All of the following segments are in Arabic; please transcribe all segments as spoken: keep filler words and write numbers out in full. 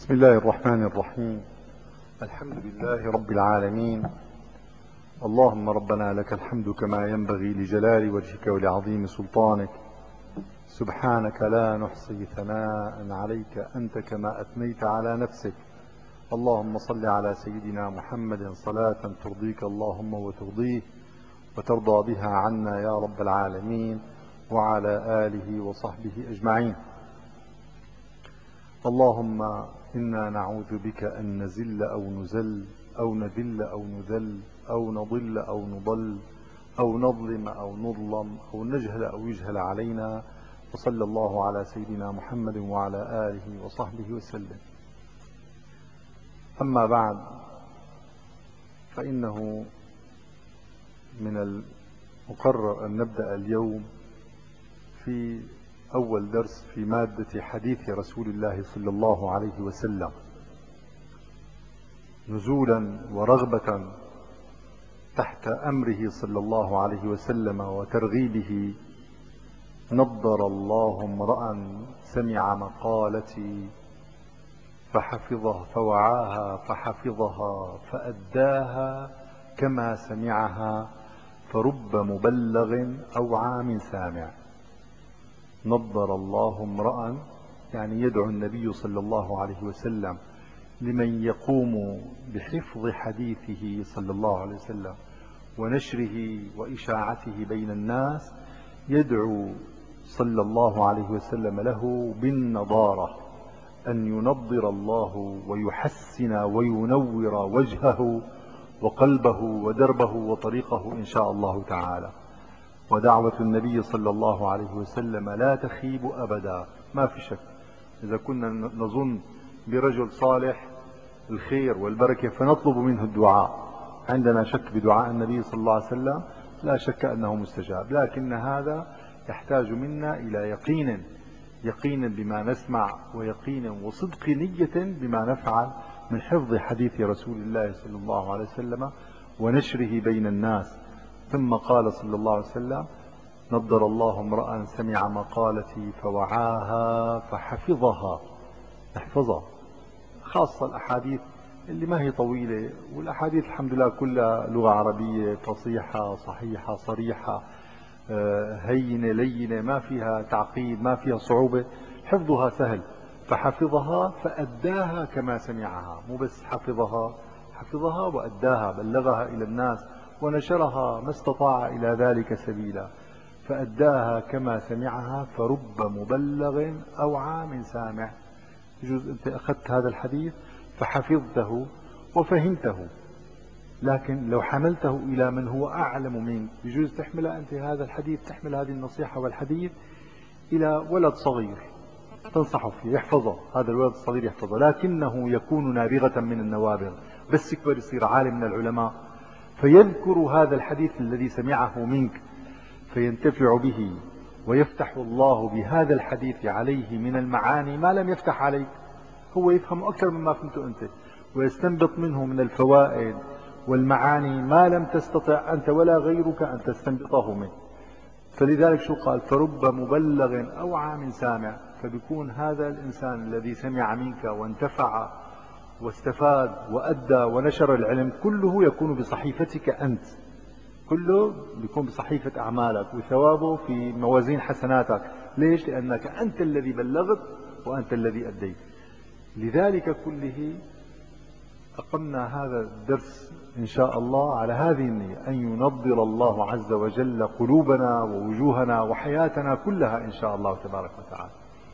بسم الله الرحمن الرحيم. الحمد لله رب العالمين. اللهم ربنا لك الحمد كما ينبغي لجلال وجهك ولعظيم سلطانك. سبحانك لا نحصي ثناء عليك أنت كما أثنيت على نفسك. اللهم صل على سيدنا محمد صلاة ترضيك اللهم وترضيه وترضى بها عنا يا رب العالمين، وعلى آله وصحبه أجمعين. اللهم إنا نعوذ بك أن نزل أو نزل أو نذل أو نذل أو نضل أو نضل أو نظلم أو نظلم أو نجهل أو يجهل علينا. وصلى الله على سيدنا محمد وعلى آله وصحبه وسلم. أما بعد، فإنه من المقرر أن نبدأ اليوم في أول درس في مادة حديث رسول الله صلى الله عليه وسلم، نزولا ورغبة تحت أمره صلى الله عليه وسلم وترغيبه. نضر الله امرأ سمع مقالتي فحفظها فوعاها فحفظها فأداها كما سمعها فرب مبلغ أوعى من سامع. نضر الله امرأ، يعني يدعو النبي صلى الله عليه وسلم لمن يقوم بحفظ حديثه صلى الله عليه وسلم ونشره وإشاعته بين الناس، يدعو صلى الله عليه وسلم له بالنضارة، أن ينضر الله ويحسن وينور وجهه وقلبه ودربه وطريقه إن شاء الله تعالى. ودعوة النبي صلى الله عليه وسلم لا تخيب أبدا، ما في شك. إذا كنا نظن برجل صالح الخير والبركة فنطلب منه الدعاء، عندنا شك بدعاء النبي صلى الله عليه وسلم لا شك أنه مستجاب، لكن هذا يحتاج منا إلى يقين، يقين بما نسمع ويقين وصدق نية بما نفعل من حفظ حديث رسول الله صلى الله عليه وسلم ونشره بين الناس. ثم قال صلى الله عليه وسلم: نضر الله امرأ سمع مقالتي فوعاها فحفظها. نحفظها، خاصة الأحاديث اللي ما هي طويلة، والأحاديث الحمد لله كلها لغة عربية فصيحة صحيحة صريحة هينة لينة، ما فيها تعقيد ما فيها صعوبة، حفظها سهل. فحفظها فأداها كما سمعها، مو بس حفظها، حفظها وأداها، بلغها إلى الناس ونشرها ما استطاع إلى ذلك سبيلا. فأداها كما سمعها فرب مبلغ أوعى من سامع. يجوز أنت أخذت هذا الحديث فحفظته وفهمته، لكن لو حملته إلى من هو أعلم منك، يجوز تحمل أنت هذا الحديث، تحمل هذه النصيحة والحديث إلى ولد صغير تنصحه فيه يحفظه، هذا الولد الصغير يحفظه، لكنه يكون نابغة من النوابغ، بس يكبر يصير عالم من العلماء فيذكر هذا الحديث الذي سمعه منك فينتفع به، ويفتح الله بهذا الحديث عليه من المعاني ما لم يفتح عليك، هو يفهم أكثر مما فهمته أنت، ويستنبط منه من الفوائد والمعاني ما لم تستطع أنت ولا غيرك أن تستنبطه منه. فلذلك شو قال؟ فرب مبلغ أوعى من سامع. فبيكون هذا الإنسان الذي سمع منك وانتفع واستفاد وأدى ونشر العلم كله يكون بصحيفتك أنت، كله بيكون بصحيفة أعمالك وثوابه في موازين حسناتك. ليش؟ لأنك أنت الذي بلغت وأنت الذي أديت. لذلك كله أقمنا هذا الدرس إن شاء الله على هذه النية، أن ينضر الله عز وجل قلوبنا ووجوهنا وحياتنا كلها إن شاء الله تبارك وتعالى.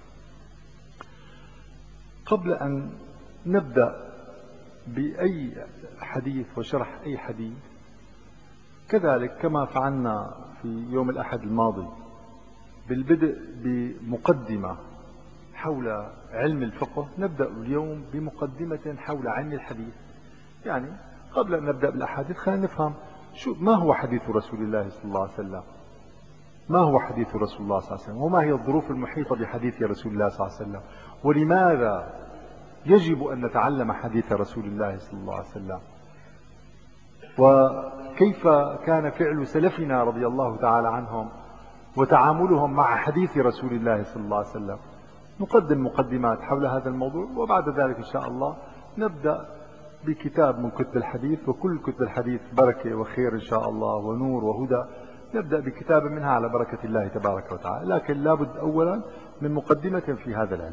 قبل أن نبدأ بأي حديث وشرح أي حديث، كذلك كما فعلنا في يوم الأحد الماضي بالبدء بمقدمة حول علم الفقه، نبدأ اليوم بمقدمة حول علم الحديث. يعني قبل أن نبدأ بالأحاديث خلينا نفهم شو ما هو حديث رسول الله صلى الله عليه وسلم، ما هو حديث رسول الله صلى الله عليه وسلم، وما هي الظروف المحيطة بحديث رسول الله صلى الله عليه وسلم، ولماذا يجب أن نتعلم حديث رسول الله صلى الله عليه وسلم، وكيف كان فعل سلفنا رضي الله تعالى عنهم وتعاملهم مع حديث رسول الله صلى الله عليه وسلم، نقدم مقدمات حول هذا الموضوع، وبعد ذلك إن شاء الله نبدأ بكتاب من كتب الحديث، وكل كتب الحديث بركة وخير إن شاء الله ونور وهدى. نبدأ بكتاب منها على بركة الله تبارك وتعالى، لكن لابد أولا من مقدمة في هذا العلم.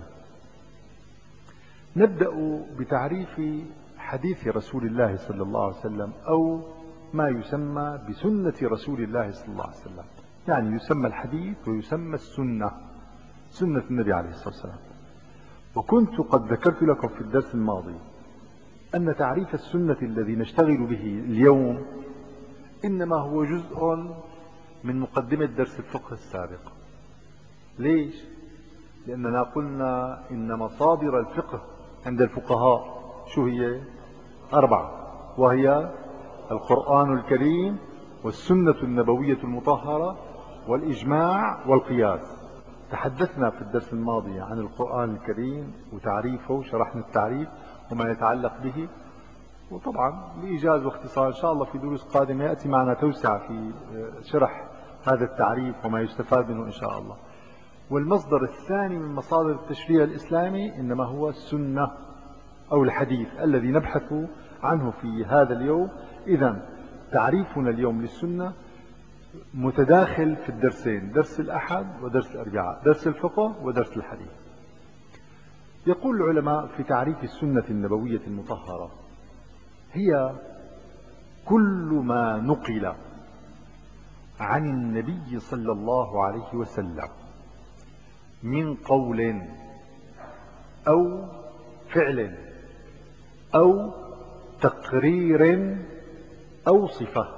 نبدأ بتعريف حديث رسول الله صلى الله عليه وسلم، أو ما يسمى بسنة رسول الله صلى الله عليه وسلم. يعني يسمى الحديث ويسمى السنة، سنة النبي عليه الصلاة والسلام. وكنت قد ذكرت لكم في الدرس الماضي أن تعريف السنة الذي نشتغل به اليوم إنما هو جزء من مقدمة درس الفقه السابق. ليش؟ لأننا قلنا إن مصادر الفقه عند الفقهاء شو هي؟ أربعة، وهي القرآن الكريم والسنة النبوية المطهرة والإجماع والقياس. تحدثنا في الدرس الماضي عن القرآن الكريم وتعريفه، وشرحنا التعريف وما يتعلق به. وطبعا بإيجاز واختصار إن شاء الله في دروس قادمة يأتي معنا توسعة في شرح هذا التعريف وما يستفاد منه إن شاء الله. والمصدر الثاني من مصادر التشريع الإسلامي إنما هو السنة أو الحديث الذي نبحث عنه في هذا اليوم. إذن تعريفنا اليوم للسنة متداخل في الدرسين، درس الأحد ودرس الأربعاء، درس الفقه ودرس الحديث. يقول العلماء في تعريف السنة النبوية المطهرة: هي كل ما نقل عن النبي صلى الله عليه وسلم من قول أو فعل أو تقرير أو صفة.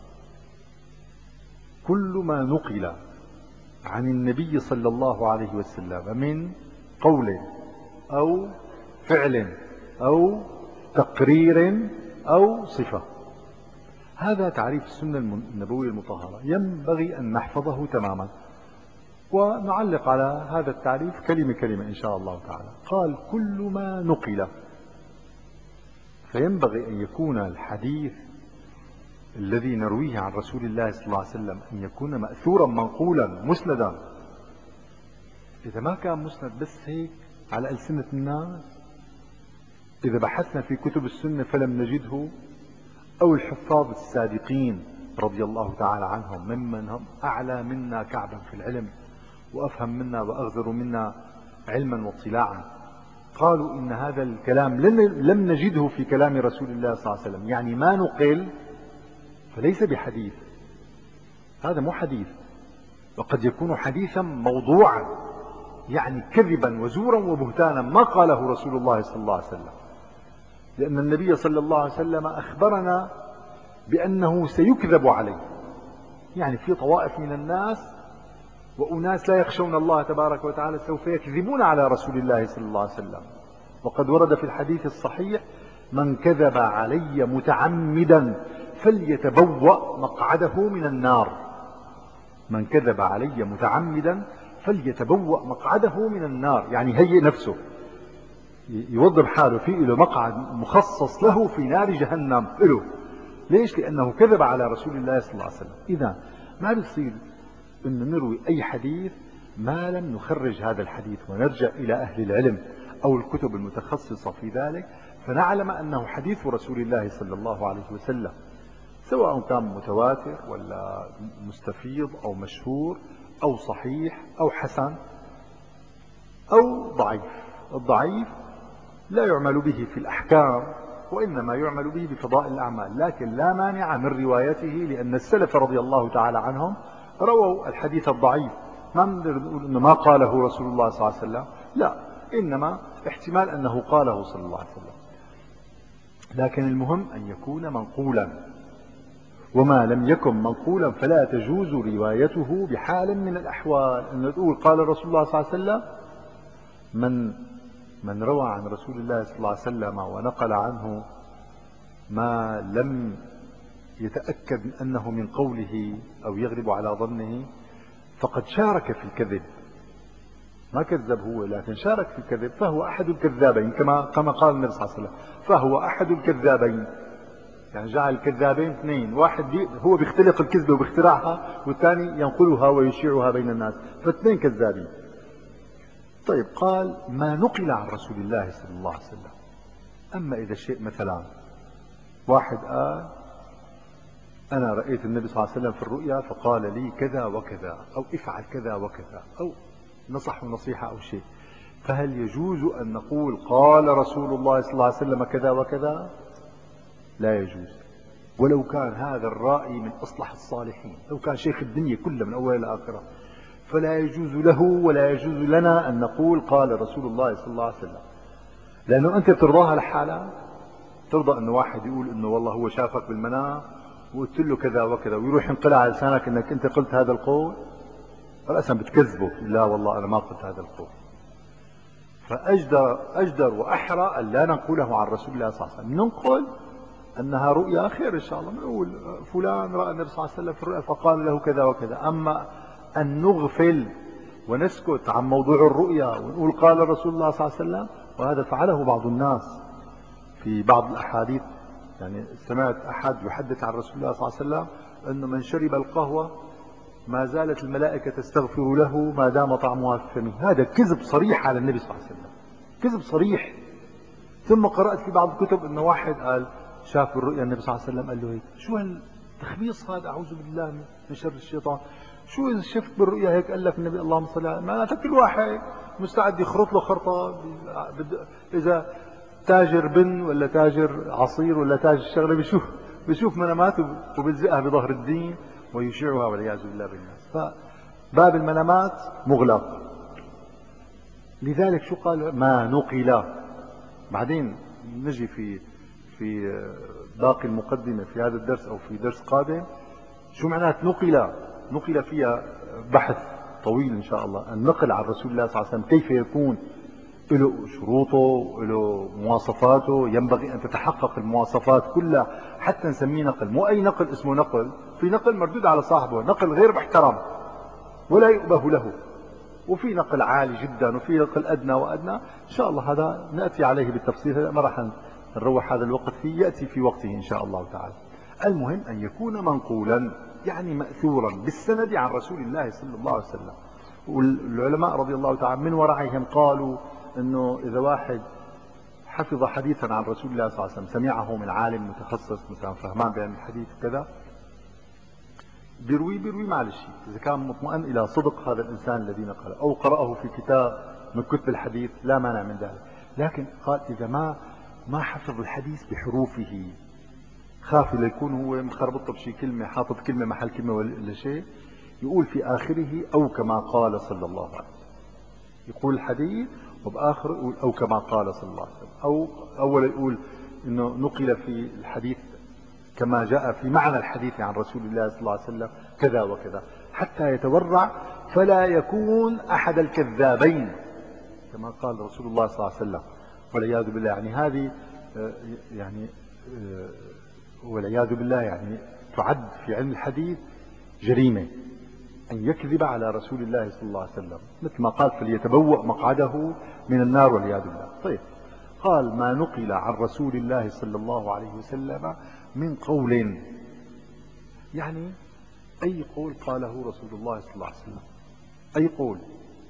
كل ما نقل عن النبي صلى الله عليه وسلم من قول أو فعل أو تقرير أو صفة، هذا تعريف السنة النبوية المطهرة. ينبغي أن نحفظه تماما، ونعلق على هذا التعريف كلمة كلمة إن شاء الله تعالى. قال: كل ما نقل، فينبغي أن يكون الحديث الذي نرويه عن رسول الله صلى الله عليه وسلم أن يكون مأثورا منقولا مسندا. إذا ما كان مسند بس هيك على ألسنة الناس، إذا بحثنا في كتب السنة فلم نجده، أو الحفاظ السابقين رضي الله تعالى عنهم ممن هم أعلى منا كعبا في العلم وأفهم منا وأغزر منا علما واطلاعا، قالوا إن هذا الكلام لم نجده في كلام رسول الله صلى الله عليه وسلم، يعني ما نقل فليس بحديث. هذا مو حديث، وقد يكون حديثا موضوعا، يعني كذبا وزورا وبهتانا ما قاله رسول الله صلى الله عليه وسلم. لأن النبي صلى الله عليه وسلم أخبرنا بأنه سيكذب عليه، يعني في طوائف من الناس وأناس لا يخشون الله تبارك وتعالى سوف يكذبون على رسول الله صلى الله عليه وسلم. وقد ورد في الحديث الصحيح: من كذب علي متعمدا فليتبوأ مقعده من النار. من كذب علي متعمدا فليتبوأ مقعده من النار، يعني هيئ نفسه، يوضب حاله في له مقعد مخصص له في نار جهنم له. ليش؟ لأنه كذب على رسول الله صلى الله عليه وسلم. إذا ما بيصير أن نروي أي حديث ما لم نخرج هذا الحديث ونرجع إلى أهل العلم أو الكتب المتخصصة في ذلك، فنعلم أنه حديث رسول الله صلى الله عليه وسلم، سواء كان متواتر ولا مستفيض أو مشهور أو صحيح أو حسن أو ضعيف. الضعيف لا يعمل به في الأحكام، وإنما يعمل به بفضائل الأعمال، لكن لا مانع من روايته، لأن السلف رضي الله تعالى عنهم رووا الحديث الضعيف. ما نقدر نقول إنه ما قاله رسول الله صلى الله عليه وسلم، لا، إنما احتمال أنه قاله صلى الله عليه وسلم. لكن المهم أن يكون منقولا، وما لم يكن منقولا فلا تجوز روايته بحال من الأحوال. أن تقول قال رسول الله صلى الله عليه وسلم، من من روى عن رسول الله صلى الله عليه وسلم ونقل عنه ما لم يتأكد أنه من قوله أو يغلب على ظنه فقد شارك في الكذب. ما كذب هو، لكن شارك في الكذب، فهو أحد الكذابين، كما كما قال النبي صلى الله عليه وسلم: فهو أحد الكذابين. يعني جعل الكذابين اثنين، واحد بي هو بيختلق الكذبة وبيخترعها، والثاني ينقلها ويشيعها بين الناس، فاثنين كذابين. طيب قال ما نقل عن رسول الله صلى الله عليه وسلم. أما إذا شيء مثلا واحد قال أنا رأيت النبي صلى الله عليه وسلم في الرؤيا فقال لي كذا وكذا، أو افعل كذا وكذا، أو نصح نصيحة أو شيء، فهل يجوز أن نقول قال رسول الله صلى الله عليه وسلم كذا وكذا؟ لا يجوز، ولو كان هذا الرائي من أصلح الصالحين، لو كان شيخ الدنيا كلها من أول إلى آخرها، فلا يجوز له ولا يجوز لنا أن نقول قال رسول الله صلى الله عليه وسلم، لأنه أنت بترضاها لحالك. ترضى أنه واحد يقول أنه والله هو شافك بالمنام وقلت له كذا وكذا، ويروح ينقلع على لسانك أنك أنت قلت هذا القول؟ رأسا بتكذبه، لا والله أنا ما قلت هذا القول. فأجدر أجدر وأحرى أن لا ننقله عن رسول الله صلى الله عليه وسلم. ننقل أنها رؤيا خير إن شاء الله، نقول فلان رأى النبي صلى الله عليه وسلم في الرؤيا فقال له كذا وكذا. أما أن نغفل ونسكت عن موضوع الرؤيا ونقول قال رسول الله صلى الله عليه وسلم، وهذا فعله بعض الناس في بعض الأحاديث. يعني سمعت أحد يحدث عن رسول الله صلى الله عليه وسلم أنه من شرب القهوة ما زالت الملائكة تستغفر له ما دام طعمها في فمه. هذا كذب صريح على النبي صلى الله عليه وسلم، كذب صريح. ثم قرأت في بعض الكتب أنه واحد قال شاف بالرؤيا النبي صلى الله عليه وسلم قال له هيك. شو هالتخبيص هذا؟ أعوذ بالله من شر الشيطان. شو إذا شفت بالرؤيا هيك قال لك النبي اللهم صل على، ما كل واحد مستعد يخرط له خرطة. إذا تاجر بن ولا تاجر عصير ولا تاجر شغله بيشوف بيشوف مناماته وبيلزقها بظهر الدين ويشيعها والعياذ بالله بالناس. فباب المنامات مغلق. لذلك شو قال ما نقل. بعدين نجي في في باقي المقدمة في هذا الدرس أو في درس قادم شو معنات نقل. نقل فيها بحث طويل إن شاء الله. النقل عن رسول الله صلى الله عليه وسلم كيف يكون، له شروطه، له مواصفاته، ينبغي أن تتحقق المواصفات كلها حتى نسميه نقل. مو أي نقل اسمه نقل، في نقل مردود على صاحبه، نقل غير محترم ولا يؤبه له، وفي نقل عالي جدا وفي نقل أدنى وأدنى. إن شاء الله هذا نأتي عليه بالتفصيل، ما راح نروح هذا الوقت فيه، يأتي في وقته إن شاء الله تعالى. المهم أن يكون منقولا يعني مأثورا بالسند عن رسول الله صلى الله عليه وسلم. والعلماء رضي الله تعالى من ورعهم قالوا انه اذا واحد حفظ حديثا عن رسول الله صلى الله عليه وسلم سمعه من عالم متخصص مثلا فهمان بعلم الحديث كذا، بيروي بيروي مع الشيء اذا كان مطمئن الى صدق هذا الانسان الذي نقله، او قرأه في كتاب من كتب الحديث لا مانع من ذلك. لكن قال اذا ما ما حفظ الحديث بحروفه، خاف ليكون هو مخربط بشي كلمه، حاطط كلمه محل كلمه ولا شيء، يقول في اخره او كما قال صلى الله عليه وسلم. يقول الحديث وبآخر يقول أو كما قال صلى الله عليه وسلم، أو أول يقول إنه نقل في الحديث كما جاء في معنى الحديث عن رسول الله صلى الله عليه وسلم كذا وكذا، حتى يتورع فلا يكون أحد الكذابين كما قال رسول الله صلى الله عليه وسلم والعياذ بالله. يعني هذه يعني والعياذ بالله يعني تعد في علم الحديث جريمة أن يكذب على رسول الله صلى الله عليه وسلم، مثل ما قال فليتبوأ مقعده من النار والعياذ بالله. طيب قال ما نقل عن رسول الله صلى الله عليه وسلم من قول، يعني أي قول قاله رسول الله صلى الله عليه وسلم، أي قول،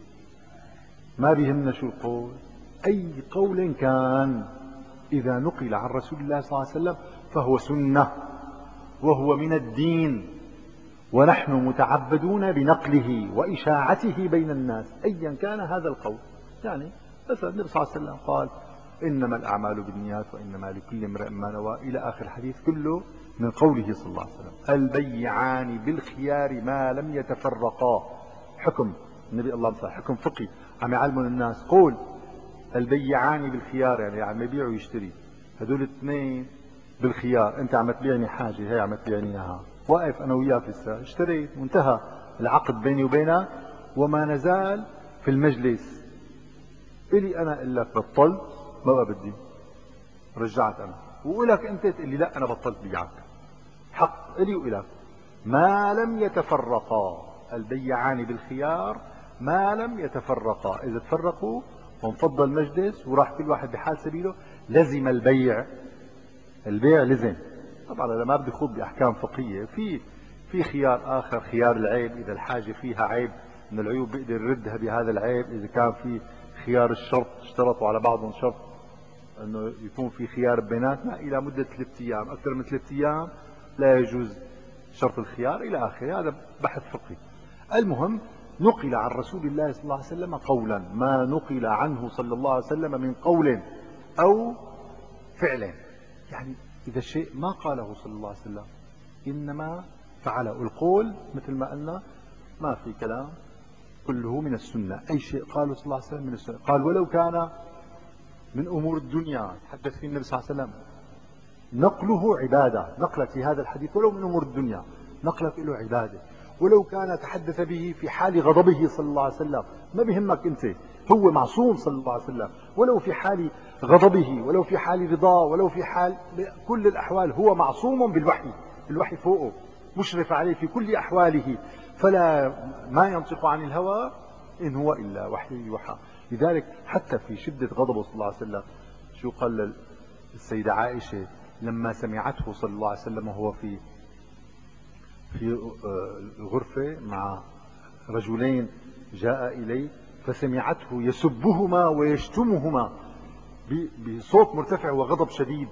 ما بيهمنا شو القول، أي قول كان إذا نقل عن رسول الله صلى الله عليه وسلم فهو سنة وهو من الدين، ونحن متعبدون بنقله وإشاعته بين الناس أيا كان هذا القول. يعني مثلا النبي صلى الله عليه وسلم قال إنما الأعمال بالنيات وإنما لكل امرئ ما نوى إلى آخر الحديث، كله من قوله صلى الله عليه وسلم. البيعان بالخيار ما لم يتفرقا، حكم النبي الله صلى حكم فقهي عم يعلمون الناس. قول البيعان بالخيار يعني عم يبيع ويشتري، هذول الاثنين بالخيار. انت عم تبيعني حاجه، هي عم تبيعني اياها، واقف انا وياك لسه اشتريت وانتهى العقد بيني وبينك، وما نزال في المجلس الي انا اقول لك بطلت ما بقى بدي رجعت انا، وقولك انت تقول لي لا انا بطلت بيعك، حق الي والك ما لم يتفرقا. البيعان بالخيار ما لم يتفرقا، اذا تفرقوا وانفض المجلس وراح كل واحد بحال سبيله لزم البيع، البيع لزم. طبعا انا ما بدي خوض باحكام فقهيه، في في خيار اخر، خيار العيب، اذا الحاجه فيها عيب من العيوب بيقدر يردها بهذا العيب، اذا كان في خيار الشرط، اشترطوا على بعضهم شرط انه يكون في خيار بيناتنا الى مدة ثلاثة ايام، اكثر من ثلاثة ايام لا يجوز شرط الخيار الى اخره. هذا بحث فقهي. المهم نقل عن رسول الله صلى الله عليه وسلم قولا، ما نقل عنه صلى الله عليه وسلم من قول او فعل، يعني اذا الشيء ما قاله صلى الله عليه وسلم انما فعله. القول مثل ما قلنا ما في كلام، كله من السنة. اي شيء قاله صلى الله عليه وسلم من السنة. قال ولو كان من امور الدنيا تحدث فيه النبي صلى الله عليه وسلم، نقله عبادة، نقلت في هذا الحديث ولو من امور الدنيا نقلت له عبادة. ولو كان تحدث به في حال غضبه صلى الله عليه وسلم، ما بيهمك انت، هو معصوم صلى الله عليه وسلم، ولو في حال غضبه ولو في حال رضاه ولو في حال كل الاحوال هو معصوم بالوحي، الوحي فوقه مشرف عليه في كل احواله، فلا ما ينطق عن الهوى ان هو الا وحي يوحى. لذلك حتى في شدة غضبه صلى الله عليه وسلم شو قال للسيدة عائشة لما سمعته صلى الله عليه وسلم وهو في في الغرفة مع رجلين جاء إليه فسمعته يسبهما ويشتمهما بصوت مرتفع وغضب شديد،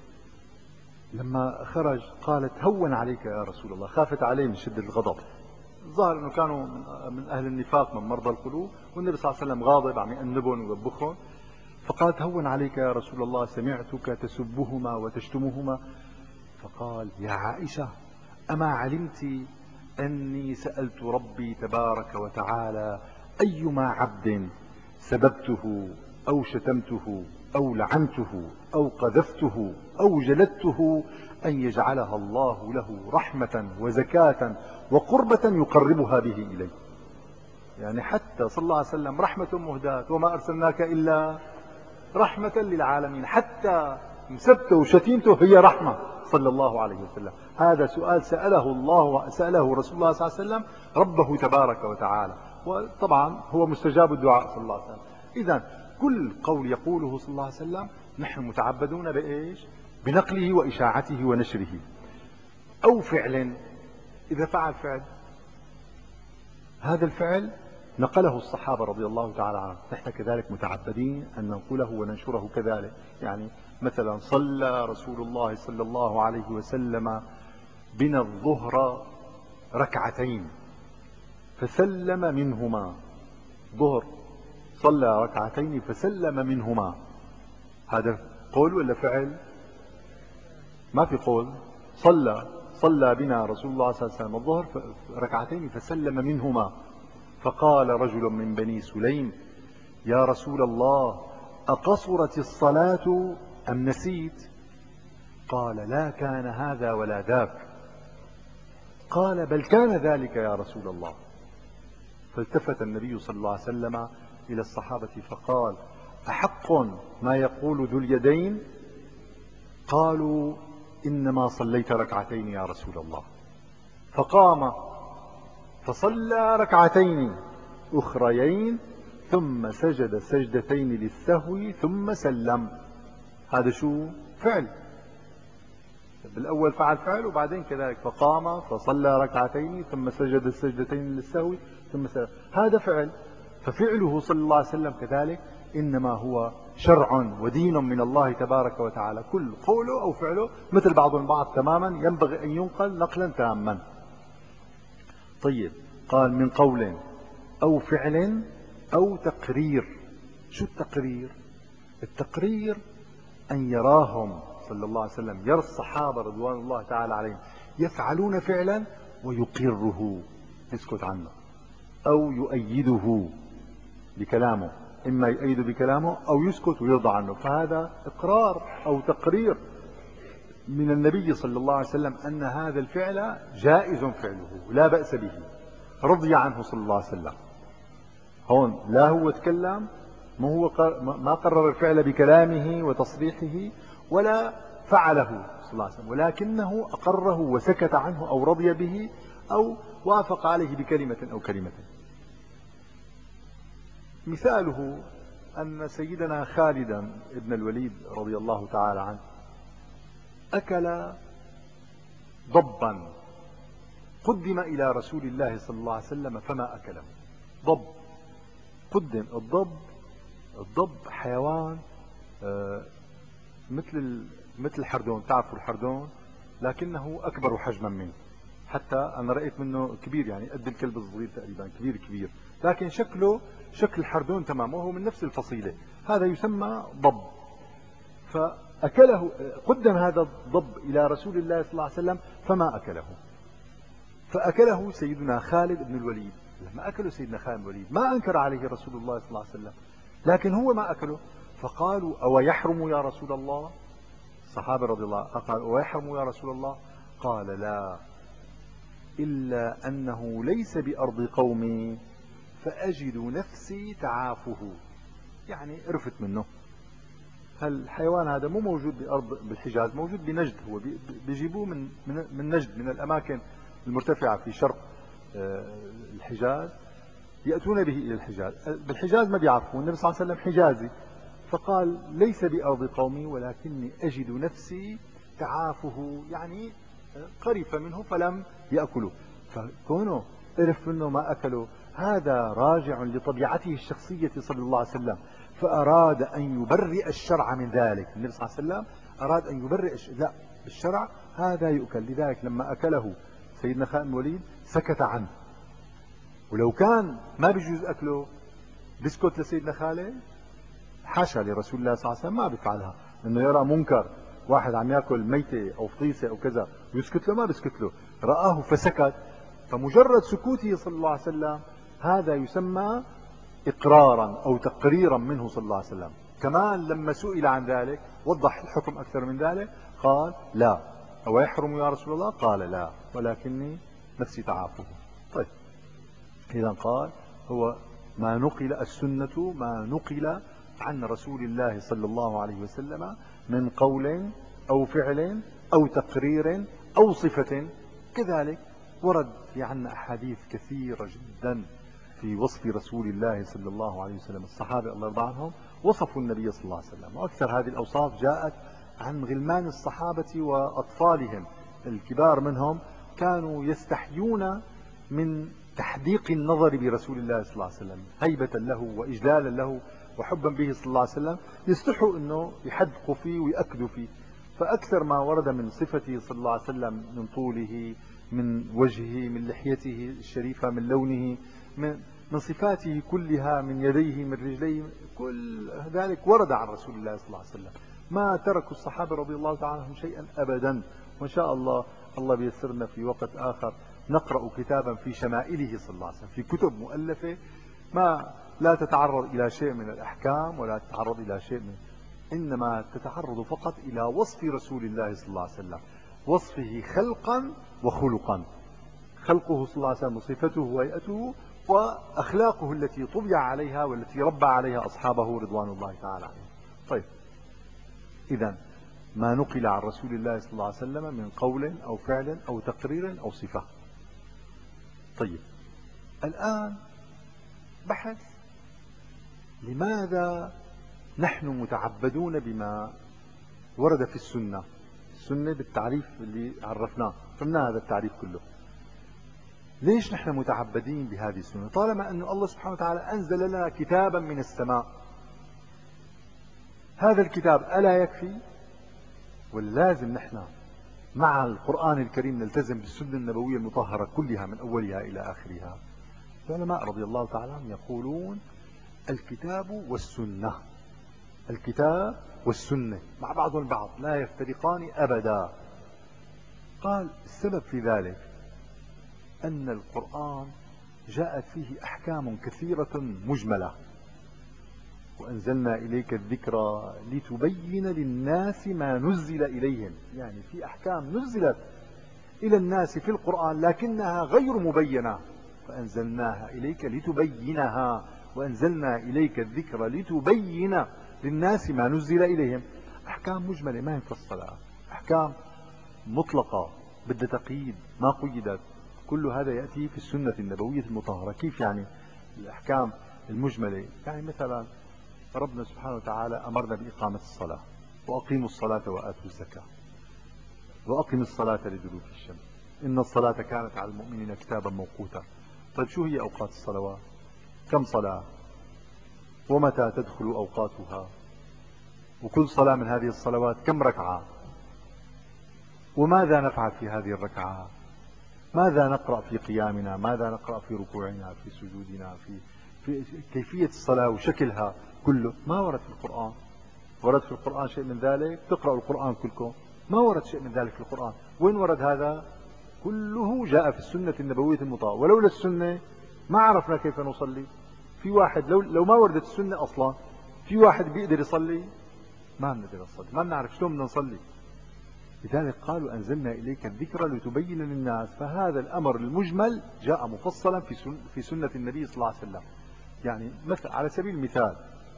لما خرج قالت هون عليك يا رسول الله، خافت عليه من شدة الغضب. ظهر انه كانوا من اهل النفاق من مرضى القلوب، والنبي صلى الله عليه وسلم غاضب عم يأنبهم ويوبخهم، فقالت هون عليك يا رسول الله سمعتك تسبهما وتشتمهما. فقال يا عائشة أما علمت أني سألت ربي تبارك وتعالى أيما عبد سببته أو شتمته أو لعنته أو قذفته أو جلدته أن يجعلها الله له رحمة وزكاة وقربة يقربها به إليه. يعني حتى صلى الله عليه وسلم رحمة مهداة، وما أرسلناك إلا رحمة للعالمين، حتى مسبته وشتيمته هي رحمة صلى الله عليه وسلم. هذا سؤال سأله الله سأله رسول الله صلى الله عليه وسلم ربه تبارك وتعالى، وطبعا هو مستجاب الدعاء صلى الله عليه وسلم. إذا كل قول يقوله صلى الله عليه وسلم نحن متعبدون بإيش؟ بنقله وإشاعته ونشره. أو فعل، إذا فعل فعل، هذا الفعل نقله الصحابة رضي الله تعالى عنهم، نحن كذلك متعبدين أن ننقله وننشره كذلك. يعني مثلا صلى رسول الله صلى الله عليه وسلم بنا الظهر ركعتين فسلم منهما، ظهر صلى ركعتين فسلم منهما، هذا قول ولا فعل؟ ما في قول. صلى صلى بنا رسول الله صلى الله عليه وسلم الظهر ركعتين فسلم منهما، فقال رجل من بني سليم يا رسول الله أقصرت الصلاة أم نسيت؟ قال لا كان هذا ولا ذاك. قال بل كان ذلك يا رسول الله. فالتفت النبي صلى الله عليه وسلم إلى الصحابة فقال أحق ما يقول ذو اليدين؟ قالوا إنما صليت ركعتين يا رسول الله. فقام فصلى ركعتين أخريين ثم سجد سجدتين للسهو ثم سلم. هذا شو؟ فعل. بالأول فعل فعل وبعدين كذلك فقام فصلى ركعتين ثم سجد السجدتين للسهو ثم سلم، هذا فعل. ففعله صلى الله عليه وسلم كذلك إنما هو شرع ودين من الله تبارك وتعالى، كل قوله أو فعله مثل بعض البعض تماما ينبغي أن ينقل نقلا تاما. طيب قال من قول أو فعل أو تقرير. شو التقرير؟ التقرير أن يراهم صلى الله عليه وسلم، يرى الصحابة رضوان الله تعالى عليهم يفعلون فعلا ويقره، يسكت عنه أو يؤيده بكلامه، إما يؤيد بكلامه أو يسكت ويرضى عنه، فهذا إقرار أو تقرير من النبي صلى الله عليه وسلم أن هذا الفعل جائز فعله لا بأس به، رضي عنه صلى الله عليه وسلم. هون لا هو تكلم، ما هو ما قرر الفعل بكلامه وتصريحه ولا فعله صلى الله عليه وسلم، ولكنه أقره وسكت عنه أو رضي به أو وافق عليه بكلمة أو كلمتين. مثاله أن سيدنا خالدا ابن الوليد رضي الله تعالى عنه أكل ضبا قدم إلى رسول الله صلى الله عليه وسلم فما أكله. ضب قدم، الضب الضب حيوان آه، مثل مثل الحردون، تعرفوا الحردون، لكنه أكبر حجما منه. حتى أنا رأيت منه كبير، يعني قد الكلب الصغير تقريبا، كبير كبير، لكن شكله شكل الحردون تمام، وهو من نفس الفصيلة. هذا يسمى ضب. فأكله، قدم هذا الضب إلى رسول الله صلى الله عليه وسلم فما أكله، فأكله سيدنا خالد بن الوليد. لما أكله سيدنا خالد بن الوليد ما أنكر عليه رسول الله صلى الله عليه وسلم، لكن هو ما أكله. فقالوا: أو يحرم يا رسول الله؟ الصحابة رضي الله عنهم قالوا: أو يحرم يا رسول الله؟ قال: لا، إلا أنه ليس بأرض قومي فأجد نفسي تعافه. يعني عرفت منه الحيوان هذا مو موجود بأرض بالحجاز، موجود بنجد. هو بيجيبوه من من من نجد، من الأماكن المرتفعة في شرق الحجاز، يأتون به إلى الحجاز. بالحجاز ما بيعرفوا، النبي صلى الله عليه وسلم حجازي، فقال: ليس بأرض قومي ولكني أجد نفسي تعافه، يعني قرف منه فلم يأكله. فكونه عرف منه ما أكله، هذا راجع لطبيعته الشخصية صلى الله عليه وسلم، فأراد أن يبرئ الشرع من ذلك. النبي صلى الله عليه وسلم أراد أن يبرئ الشرع. لا، بالشرع هذا يؤكل. لذلك لما أكله سيدنا خالد بن الوليد سكت عنه. ولو كان ما بيجوز أكله بسكت لسيدنا خالد، حاشا لرسول الله صلى الله عليه وسلم ما بيفعلها، انه يرى منكر واحد عم ياكل ميته او فطيسه او كذا ويسكت له، ما بيسكت له، رآه فسكت. فمجرد سكوته صلى الله عليه وسلم هذا يسمى اقرارا او تقريرا منه صلى الله عليه وسلم. كمان لما سئل عن ذلك وضح الحكم اكثر من ذلك، قال: لا، او يحرم يا رسول الله؟ قال: لا، ولكني نفسي تعافه. طيب، اذا قال هو ما نقل السنة، ما نقل عن رسول الله صلى الله عليه وسلم من قول أو فعل أو تقرير أو صفة. كذلك ورد في عنا أحاديث كثيرة جدا في وصف رسول الله صلى الله عليه وسلم. الصحابة الله يرضى عنهم وصفوا النبي صلى الله عليه وسلم، وأكثر هذه الأوصاف جاءت عن غلمان الصحابة وأطفالهم. الكبار منهم كانوا يستحيون من تحديق النظر برسول الله صلى الله عليه وسلم، هيبة له وإجلالا له وحبا به صلى الله عليه وسلم، يستحوا أنه يحدقوا فيه ويأكدوا فيه. فأكثر ما ورد من صفته صلى الله عليه وسلم، من طوله، من وجهه، من لحيته الشريفة، من لونه، من من صفاته كلها، من يديه، من رجليه، كل ذلك ورد عن رسول الله صلى الله عليه وسلم. ما تركوا الصحابة رضي الله تعالى عنهم شيئا أبدا. وإن شاء الله الله بيسرنا في وقت آخر نقرأ كتابا في شمائله صلى الله عليه وسلم، في كتب مؤلفة ما لا تتعرض إلى شيء من الأحكام ولا تتعرض إلى شيء من، إنما تتعرض فقط إلى وصف رسول الله صلى الله عليه وسلم، وصفه خلقا وخلقا. خلقه صلى الله عليه وسلم وصفته وهيئته وأخلاقه التي طبع عليها والتي ربى عليها أصحابه رضوان الله تعالى عليهم. طيب، إذا ما نقل عن رسول الله صلى الله عليه وسلم من قول أو فعل أو تقرير أو صفة. طيب، الآن بحث: لماذا نحن متعبدون بما ورد في السنة؟ السنة بالتعريف اللي عرفناه، فهمنا هذا التعريف كله. ليش نحن متعبدين بهذه السنة طالما أن الله سبحانه وتعالى أنزل لنا كتابا من السماء؟ هذا الكتاب ألا يكفي؟ ولازم نحن مع القرآن الكريم نلتزم بالسنة النبوية المطهرة كلها من أولها إلى آخرها. العلماء رضي الله تعالى عنهم يقولون: الكتاب والسنة، الكتاب والسنة مع بعضهم البعض لا يفترقان أبدا. قال: السبب في ذلك أن القرآن جاءت فيه أحكام كثيرة مجملة، وأنزلنا إليك الذكرى لتبين للناس ما نزل إليهم. يعني في أحكام نزلت إلى الناس في القرآن لكنها غير مبينة، فأنزلناها إليك لتبينها، وأنزلنا إليك الذكرى لتبين للناس ما نزل إليهم. أحكام مجملة ما هي مفصلة، أحكام مطلقة بدها تقييد ما قيدت. كل هذا يأتي في السنة النبوية المطهرة. كيف يعني الأحكام المجملة؟ يعني مثلا ربنا سبحانه وتعالى أمرنا بإقامة الصلاة، وأقيموا الصلاة وآتوا الزكاة، وأقم الصلاة لدلوك الشمس، إن الصلاة كانت على المؤمنين كتابا موقوتا. طيب، شو هي أوقات الصلوات؟ كم صلاة؟ ومتى تدخل أوقاتها، وكل صلاة من هذه الصلوات كم ركعة، وماذا نفعل في هذه الركعات، ماذا نقرأ في قيامنا، ماذا نقرأ في ركوعنا، في سجودنا، في, في كيفية الصلاة وشكلها، كله ما ورد في القرآن. ورد في القرآن شيء من ذلك؟ تقرأوا القرآن كلكم، ما ورد شيء من ذلك في القرآن. وين ورد هذا؟ كله جاء في السنة النبوية المطهرة، ولولا السنة ما عرفنا كيف نصلي. في واحد لو, لو ما وردت السنة أصلا، في واحد بيقدر يصلي؟ ما بنقدر نصلي، ما بنعرف شلون بدنا نصلي. لذلك قالوا أنزلنا إليك الذكر لتبين للناس. فهذا الأمر المجمل جاء مفصلا في سن في سنة النبي صلى الله عليه وسلم. يعني مثلا على سبيل المثال،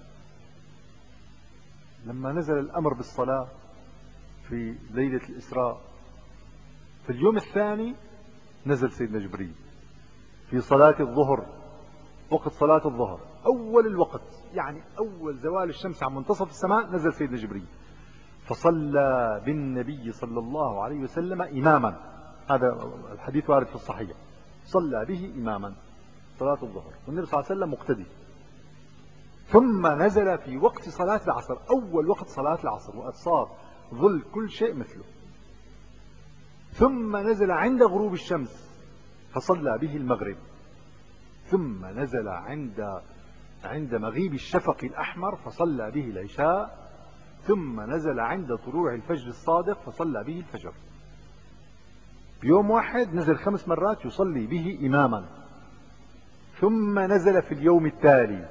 لما نزل الأمر بالصلاة في ليلة الإسراء، في اليوم الثاني نزل سيدنا جبريل في صلاة الظهر، وقت صلاة الظهر أول الوقت، يعني أول زوال الشمس عن منتصف السماء نزل سيدنا جبريل فصلى بالنبي صلى الله عليه وسلم إماما. هذا الحديث وارد في الصحيح، صلى به إماما صلاة الظهر والنبي صلى الله عليه وسلم مقتدي. ثم نزل في وقت صلاة العصر، أول وقت صلاة العصر، وقد صار ظل كل شيء مثله. ثم نزل عند غروب الشمس فصلى به المغرب. ثم نزل عند عند مغيب الشفق الأحمر فصلى به العشاء. ثم نزل عند طلوع الفجر الصادق فصلى به الفجر. بيوم واحد نزل خمس مرات يصلي به إماما. ثم نزل في اليوم التالي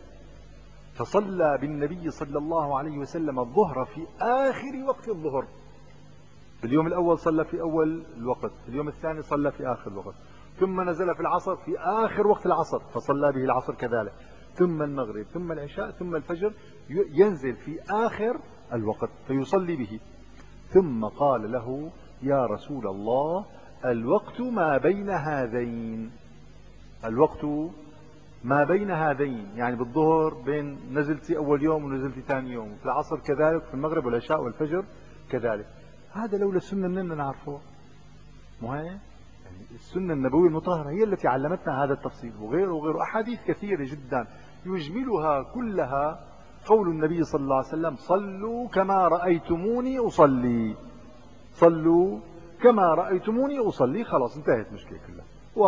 فصلى بالنبي صلى الله عليه وسلم الظهر في آخر وقت الظهر. في اليوم الأول صلى في أول الوقت، في اليوم الثاني صلى في آخر الوقت. ثم نزل في العصر في آخر وقت العصر فصلى به العصر كذلك. ثم المغرب، ثم العشاء، ثم الفجر، ينزل في آخر الوقت فيصلي به. ثم قال له يا رسول الله الوقت ما بين هذين، الوقت ما بين هذين، يعني بالظهر بين نزلتي أول يوم ونزلتي ثاني يوم، في العصر كذلك، في المغرب والعشاء والفجر كذلك. هذا لولا السنة منين نعرفه؟ مو هي؟ يعني السنة النبوية المطهرة هي التي علمتنا هذا التفصيل، وغيره وغيره أحاديث كثيرة جدا يجملها كلها قول النبي صلى الله عليه وسلم صلوا كما رأيتموني أصلي، صلوا كما رأيتموني أصلي. خلاص انتهت المشكلة كلها.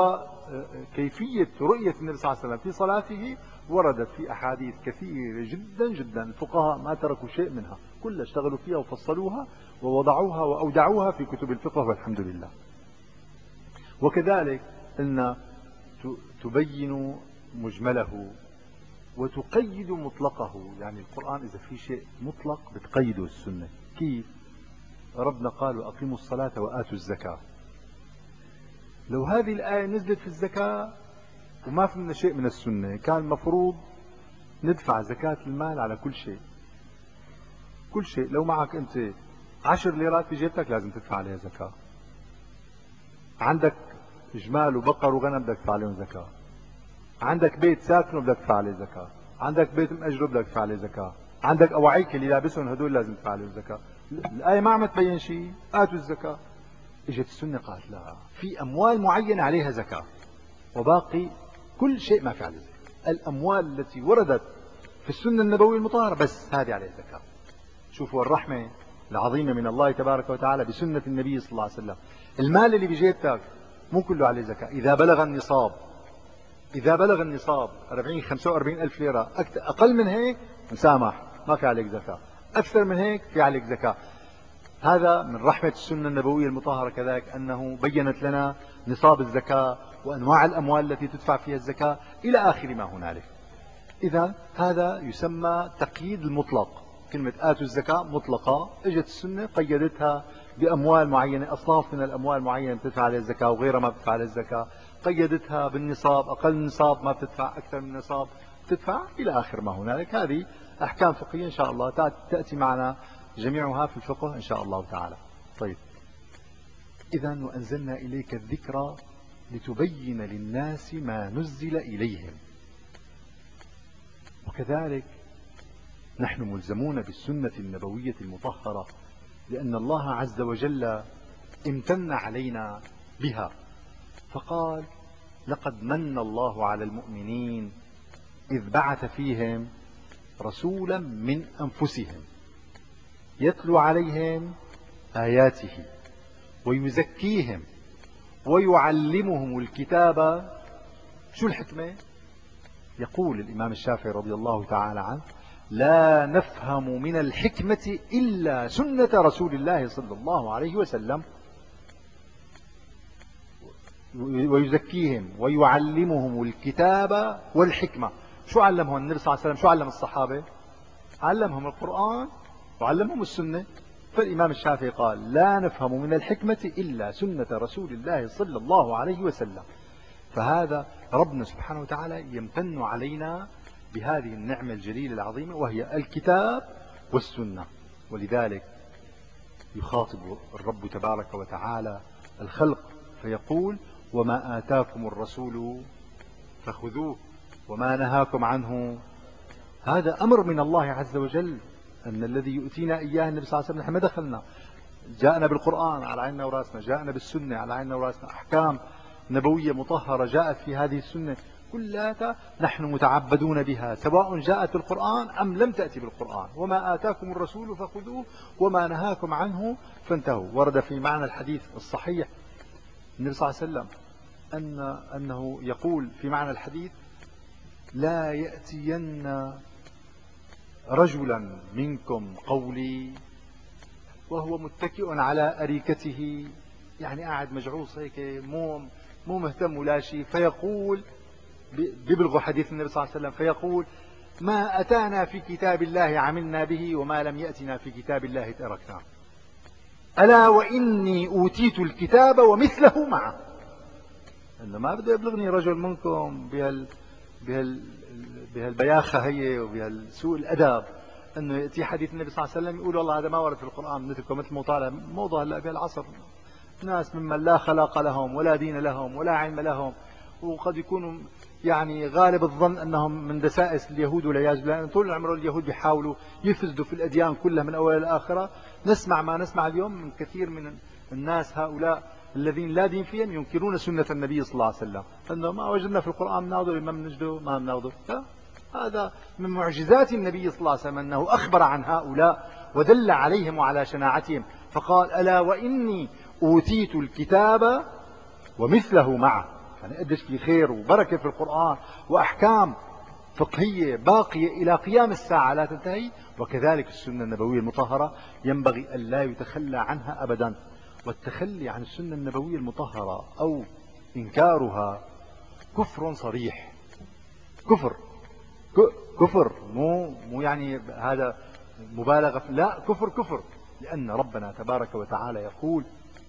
وكيفية رؤية النبي صلى الله عليه وسلم في صلاته وردت في أحاديث كثيرة جدا جدا، الفقهاء ما تركوا شيء منها، كلها اشتغلوا فيها وفصلوها ووضعوها وأودعوها في كتب الفقه والحمد لله. وكذلك أن تبين مجمله وتقيد مطلقه، يعني القرآن إذا في شيء مطلق بتقيده السنة. كيف؟ ربنا قال وأقيموا الصلاة وآتوا الزكاة. لو هذه الآية نزلت في الزكاة وما فينا شيء من السنة، كان المفروض ندفع زكاة المال على كل شيء. كل شيء، لو معك أنت عشر ليرات في جيبتك لازم تدفع عليها زكاة. عندك جمال وبقر وغنم بدك تدفع عليهم زكاة. عندك بيت ساكنه بدك تدفع عليه زكاة. عندك بيت مأجره بدك تدفع عليه زكاة. عندك أواعيك اللي لابسهم هدول لازم تدفع عليهم زكاة. الآية ما عم تبين شيء، آتوا الزكاة. اجت السنة قالت لا، في أموال معينة عليها زكاة وباقي كل شيء ما في عليه زكاة. الأموال التي وردت في السنة النبوية المطهرة بس هذه عليها زكاة. شوفوا الرحمة العظيمة من الله تبارك وتعالى بسنة النبي صلى الله عليه وسلم. المال اللي بجيبتك مو كله عليه زكاة. إذا بلغ النصاب، إذا بلغ النصاب أربعين خمسة وأربعين ألف ليرة، أقل من هيك مسامح ما في عليك زكاة، أكثر من هيك في عليك زكاة. هذا من رحمة السنة النبوية المطهرة كذلك أنه بينت لنا نصاب الزكاة وأنواع الأموال التي تدفع فيها الزكاة إلى آخر ما هنالك. إذا هذا يسمى تقييد المطلق. كلمة آتوا الزكاة مطلقة، اجت السنة قيدتها بأموال معينة، أصناف من الأموال معينة بتدفع عليها الزكاة وغيرها ما بتدفع عليها الزكاة. قيدتها بالنصاب، أقل نصاب ما بتدفع، أكثر من نصاب بتدفع، إلى آخر ما هنالك. هذه أحكام فقهية إن شاء الله تأتي معنا جميعها في الفقه إن شاء الله تعالى. طيب، إذا وأنزلنا إليك الذكر لتبين للناس ما نزل إليهم. وكذلك نحن ملزمون بالسنة النبوية المطهرة، لأن الله عز وجل امتن علينا بها فقال لقد من الله على المؤمنين إذ بعث فيهم رسولا من أنفسهم يتلو عليهم آياته ويزكيهم ويعلمهم الكتاب. شو الحكمة؟ يقول الإمام الشافعي رضي الله تعالى عنه: لا نفهم من الحكمة إلا سنة رسول الله صلى الله عليه وسلم. ويزكيهم ويعلمهم الكتاب والحكمة. شو علمهم النبي صلى الله عليه وسلم؟ شو علم الصحابة؟ علمهم القرآن وعلمهم السنة. فالإمام الشافعي قال: لا نفهم من الحكمة إلا سنة رسول الله صلى الله عليه وسلم. فهذا ربنا سبحانه وتعالى يمتن علينا بهذه النعمة الجليلة العظيمة، وهي الكتاب والسنة. ولذلك يخاطب الرب تبارك وتعالى الخلق فيقول: وما آتاكم الرسول فخذوه وما نهاكم عنه. هذا أمر من الله عز وجل، أن الذي يؤتينا إياه النبي صلى الله عليه وسلم. نحن ما دخلنا، جاءنا بالقرآن على عيننا وراسنا، جاءنا بالسنة على عيننا وراسنا، أحكام نبوية مطهرة جاءت في هذه السنة كلها نحن متعبدون بها، سواء جاءت بالقرآن أم لم تأتي بالقرآن. وما آتاكم الرسول فخذوه وما نهاكم عنه فانتهوا. ورد في معنى الحديث الصحيح النبي صلى الله عليه وسلم أن أنه يقول في معنى الحديث: لا يأتين رجلا منكم قولي وهو متكئ على أريكته، يعني قاعد مجعوص هيك، مو مو مهتم ولا شيء، فيقول، بيبلغ حديث النبي صلى الله عليه وسلم، فيقول: ما أتانا في كتاب الله عملنا به وما لم يأتنا في كتاب الله تركناه. ألا وإني أوتيت الكتاب ومثله معه. إنه ما بده يبلغني رجل منكم بهال بهال بهالبياخة هي وبهالسوء الأدب، انه ياتي حديث النبي صلى الله عليه وسلم يقول والله هذا ما ورد في القرآن، مثلكم مثل مطالع موضة هلا بهالعصر، ناس ممن لا خلاق لهم ولا دين لهم ولا علم لهم، وقد يكونوا يعني غالب الظن انهم من دسائس اليهود والعياذ بالله. طول العمر اليهود بيحاولوا يفسدوا في الاديان كلها من اولها لاخرها. نسمع ما نسمع اليوم من كثير من الناس هؤلاء الذين لا دين فيهم ينكرون سنة النبي صلى الله عليه وسلم، انه ما وجدنا في القرآن ناظر ما بنجده ما بناظر. لا، هذا من معجزات النبي صلى الله عليه وسلم أنه أخبر عن هؤلاء ودل عليهم وعلى شناعتهم، فقال: ألا وإني أوتيت الكتاب ومثله معه. يعني قديش في خير وبركة في القرآن وأحكام فقهية باقية إلى قيام الساعة لا تنتهي. وكذلك السنة النبوية المطهرة ينبغي أن لا يتخلى عنها أبدا. والتخلي عن السنة النبوية المطهرة أو إنكارها كفر صريح، كفر كفر مو مو يعني هذا مبالغة، لا، كفر كفر. لأن ربنا تبارك وتعالى يقول: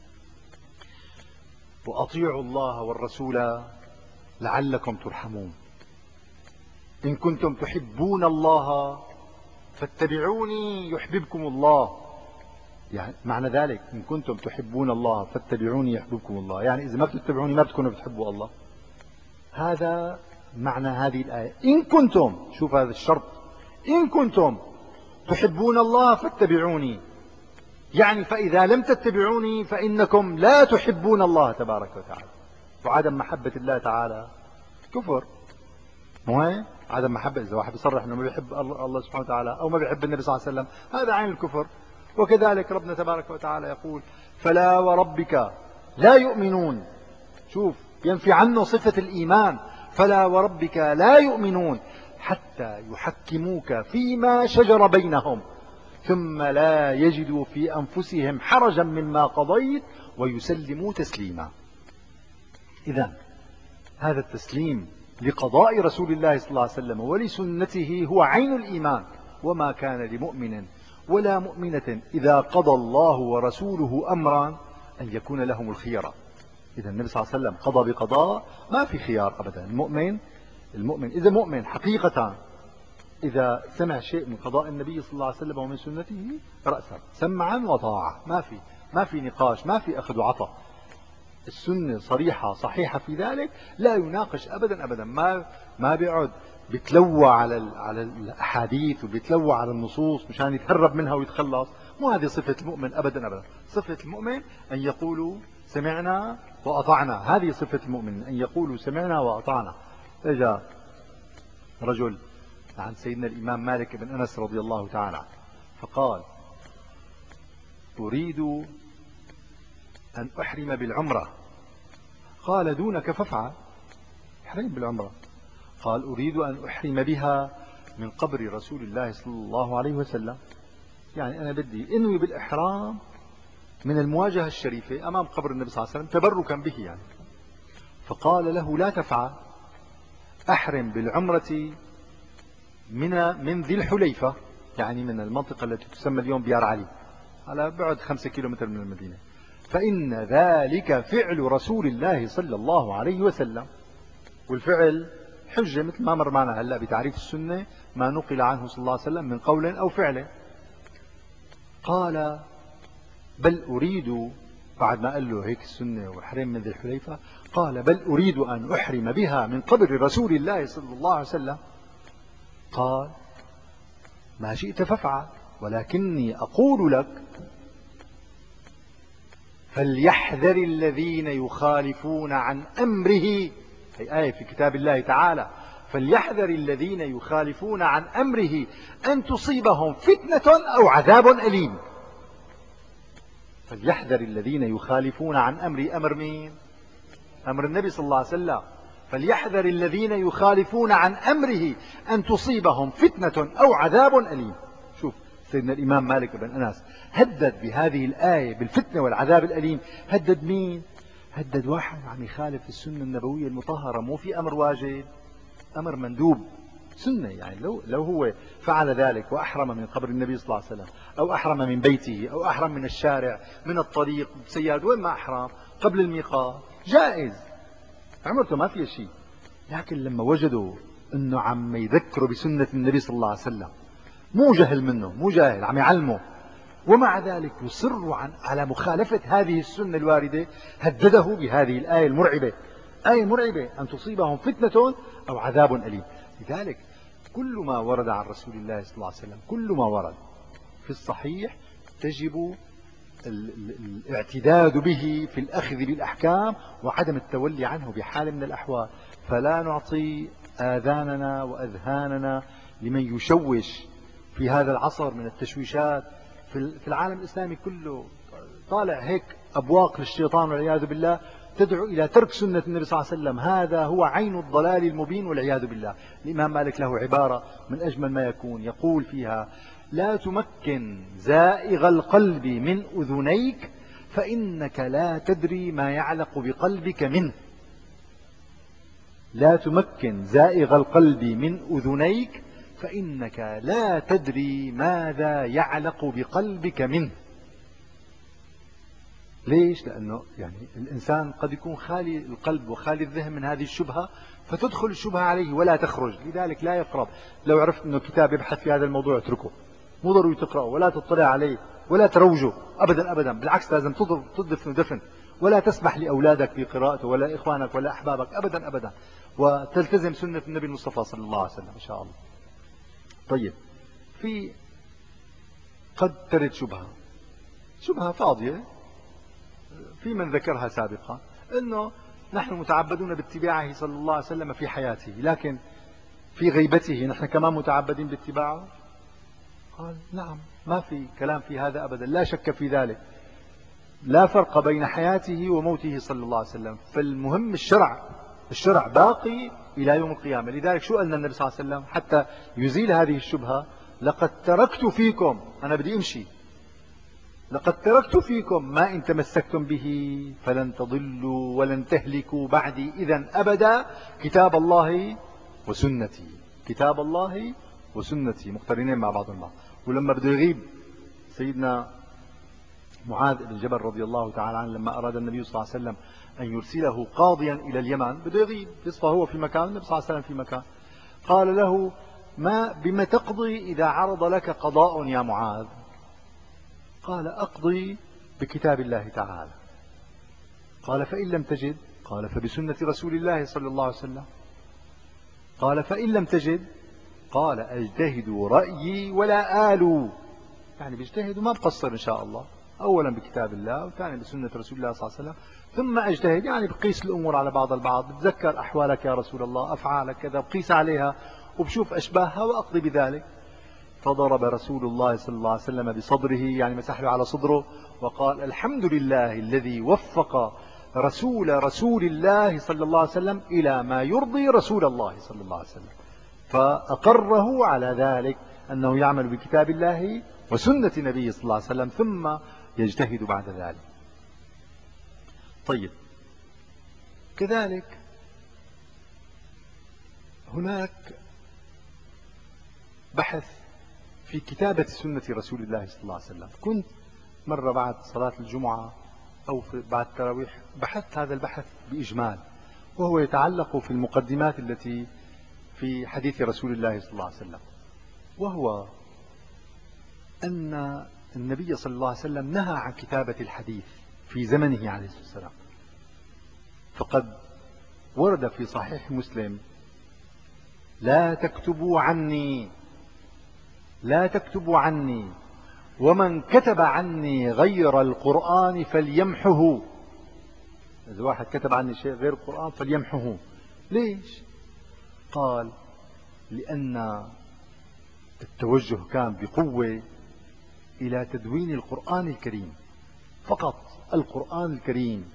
وأطيعوا الله والرسول لعلكم ترحمون. إن كنتم تحبون الله فاتبعوني يحببكم الله. يعني معنى ذلك إن كنتم تحبون الله فاتبعوني يحببكم الله، يعني إذا ما بتتبعوني ما بتكونوا بتحبوا الله. هذا معنى هذه الآية. إن كنتم، شوف هذا الشرط، إن كنتم تحبون الله فاتبعوني، يعني فإذا لم تتبعوني فإنكم لا تحبون الله تبارك وتعالى. وعدم محبة الله تعالى كفر، مو هيك؟ عدم محبة، إذا واحد بيصرح أنه ما بيحب الله سبحانه وتعالى أو ما بيحب النبي صلى الله عليه وسلم، هذا عين الكفر. وكذلك ربنا تبارك وتعالى يقول: فلا وربك لا يؤمنون. شوف، ينفي عنه صفة الإيمان: فلا وربك لا يؤمنون حتى يحكموك فيما شجر بينهم ثم لا يجدوا في أنفسهم حرجا مما قضيت ويسلموا تسليما. إذن هذا التسليم لقضاء رسول الله صلى الله عليه وسلم ولسنته هو عين الإيمان. وما كان لمؤمن ولا مؤمنة إذا قضى الله ورسوله أمرا أن يكون لهم الخيرة. إذا النبي صلى الله عليه وسلم قضى بقضاء ما في خيار أبدا. المؤمن المؤمن إذا مؤمن حقيقة، إذا سمع شيء من قضاء النبي صلى الله عليه وسلم ومن سنته رأسا سمعا وطاعة، ما في ما في نقاش، ما في أخذ وعطاء. السنة صريحة صحيحة في ذلك، لا يناقش أبدا أبدا. ما ما بيقعد بيتلوى على على الأحاديث وبيتلوى على النصوص مشان يتهرب منها ويتخلص. مو هذه صفة المؤمن أبدا أبدا. صفة المؤمن أن يقولوا سمعنا وأطعنا. هذه صفة المؤمن، أن يقولوا سمعنا وأطعنا. إجا رجل عن سيدنا الإمام مالك بن أنس رضي الله تعالى عنه، فقال: أريد أن أحرم بالعمرة. قال: دونك فافعل، احرم بالعمرة. قال: أريد أن أحرم بها من قبر رسول الله صلى الله عليه وسلم، يعني أنا بدي أنوي بالإحرام من المواجهة الشريفة أمام قبر النبي صلى الله عليه وسلم تبركا به يعني. فقال له: لا تفعل، أحرم بالعمرة من من ذي الحليفة، يعني من المنطقة التي تسمى اليوم بيار علي، على بعد خمسة كيلومتر من المدينة، فإن ذلك فعل رسول الله صلى الله عليه وسلم. والفعل حجة مثل ما مر معنا هلا بتعريف السنة، ما نقل عنه صلى الله عليه وسلم من قول أو فعل. قال: بل أريد، بعد ما قال له هيك السنة وحرم من ذي الحليفة، قال: بل أريد أن أحرم بها من قبر رسول الله صلى الله عليه وسلم. قال: ما شئت فافعل، ولكني أقول لك فليحذر الذين يخالفون عن أمره. هي آية في كتاب الله تعالى: فليحذر الذين يخالفون عن أمره أن تصيبهم فتنة أو عذاب أليم. فليحذر الذين يخالفون عن أمره، أمر مين؟ أمر النبي صلى الله عليه وسلم. فليحذر الذين يخالفون عن أمره أن تصيبهم فتنة أو عذاب أليم. شوف سيدنا الإمام مالك بن أنس هدد بهذه الآية بالفتنة والعذاب الأليم. هدد مين؟ هدد واحد عم يخالف السنة النبوية المطهرة، مو في أمر واجب، أمر مندوب سنة. يعني لو لو هو فعل ذلك وأحرم من قبر النبي صلى الله عليه وسلم، أو أحرم من بيته، أو أحرم من الشارع، من الطريق بسيارة، وين ما أحرم قبل الميقات، جائز، عمرته ما فيها شيء. لكن لما وجدوا أنه عم يذكروا بسنة النبي صلى الله عليه وسلم، مو جهل منه، مو جاهل، عم يعلمه، ومع ذلك يصروا عن على مخالفة هذه السنة الواردة، هدده بهذه الآية المرعبة. آية مرعبة أن تصيبهم فتنة أو عذاب أليم. لذلك كل ما ورد عن رسول الله صلى الله عليه وسلم، كل ما ورد في الصحيح تجب الاعتداد به في الأخذ بالأحكام وعدم التولي عنه بحال من الأحوال. فلا نعطي آذاننا وأذهاننا لمن يشوش في هذا العصر من التشويشات في العالم الإسلامي كله. طالع هيك أبواق للشيطان والعياذ بالله تدعو إلى ترك سنة النبي صلى الله عليه وسلم. هذا هو عين الضلال المبين والعياذ بالله. الإمام مالك له عبارة من أجمل ما يكون، يقول فيها: لا تمكن زائغ القلب من أذنيك فإنك لا تدري ما يعلق بقلبك منه. لا تمكن زائغ القلب من أذنيك فإنك لا تدري ماذا يعلق بقلبك منه. ليش؟ لأنه يعني الإنسان قد يكون خالي القلب وخالي الذهن من هذه الشبهة، فتدخل الشبهة عليه ولا تخرج. لذلك لا يفرض. لو عرفت أنه كتاب يبحث في هذا الموضوع اتركه، مو ضروري تقرأه ولا تطلع عليه ولا تروجه أبدا أبدا. بالعكس لازم تدفن دفن، ولا تسمح لأولادك بقراءته ولا إخوانك ولا أحبابك أبدا أبدا، وتلتزم سنة النبي المصطفى صلى الله عليه وسلم إن شاء الله. طيب، في قد ترد شبهة شبهة فاضية في من ذكرها سابقا، أنه نحن متعبدون باتباعه صلى الله عليه وسلم في حياته، لكن في غيبته نحن كمان متعبدين باتباعه. قال: نعم، ما في كلام في هذا أبدا، لا شك في ذلك. لا فرق بين حياته وموته صلى الله عليه وسلم. فالمهم الشرع، الشرع باقي إلى يوم القيامة. لذلك شو قالنا النبي صلى الله عليه وسلم حتى يزيل هذه الشبهة؟ لقد تركت فيكم، أنا بدي أمشي، لقد تركت فيكم ما إن تمسكتم به فلن تضلوا ولن تهلكوا بعدي إذا أبدا كتاب الله وسنتي. كتاب الله وسنتي مقترنين مع بعض البعض. ولما بده يغيب سيدنا معاذ بن جبل رضي الله تعالى عنه، لما أراد النبي صلى الله عليه وسلم أن يرسله قاضيا إلى اليمن، بده يغيب، يصفى هو في مكان، النبي صلى الله عليه وسلم في مكان. قال له: ما بما تقضي إذا عرض لك قضاء يا معاذ؟ قال: أقضي بكتاب الله تعالى. قال: فإن لم تجد؟ قال: فبسنة رسول الله صلى الله عليه وسلم. قال: فإن لم تجد؟ قال: أجتهد رأيي ولا آل. يعني بيجتهد وما بقصر إن شاء الله، أولا بكتاب الله وثانيا بسنة رسول الله صلى الله عليه وسلم، ثم أجتهد يعني بقيس الأمور على بعض البعض، بتذكر أحوالك يا رسول الله، أفعالك كذا، بقيس عليها وبشوف أشباهها وأقضي بذلك. فضرب رسول الله صلى الله عليه وسلم بصدره، يعني مسح له على صدره، وقال الحمد لله الذي وفق رسول رسول الله صلى الله عليه وسلم إلى ما يرضي رسول الله صلى الله عليه وسلم. فأقره على ذلك أنه يعمل بكتاب الله وسنة نبيه صلى الله عليه وسلم، ثم يجتهد بعد ذلك. طيب، كذلك هناك بحث في كتابة سنة رسول الله صلى الله عليه وسلم. كنت مرة بعد صلاة الجمعة أو بعد التراويح بحثت هذا البحث بإجمال، وهو يتعلق في المقدمات التي في حديث رسول الله صلى الله عليه وسلم، وهو أن النبي صلى الله عليه وسلم نهى عن كتابة الحديث في زمنه عليه الصلاة والسلام. فقد ورد في صحيح مسلم: لا تكتبوا عني لا تكتبوا عني ومن كتب عني غير القرآن فليمحه. إذا واحد كتب عني شيء غير القرآن فليمحه. ليش؟ قال: لأن التوجه كان بقوة إلى تدوين القرآن الكريم فقط. القرآن الكريم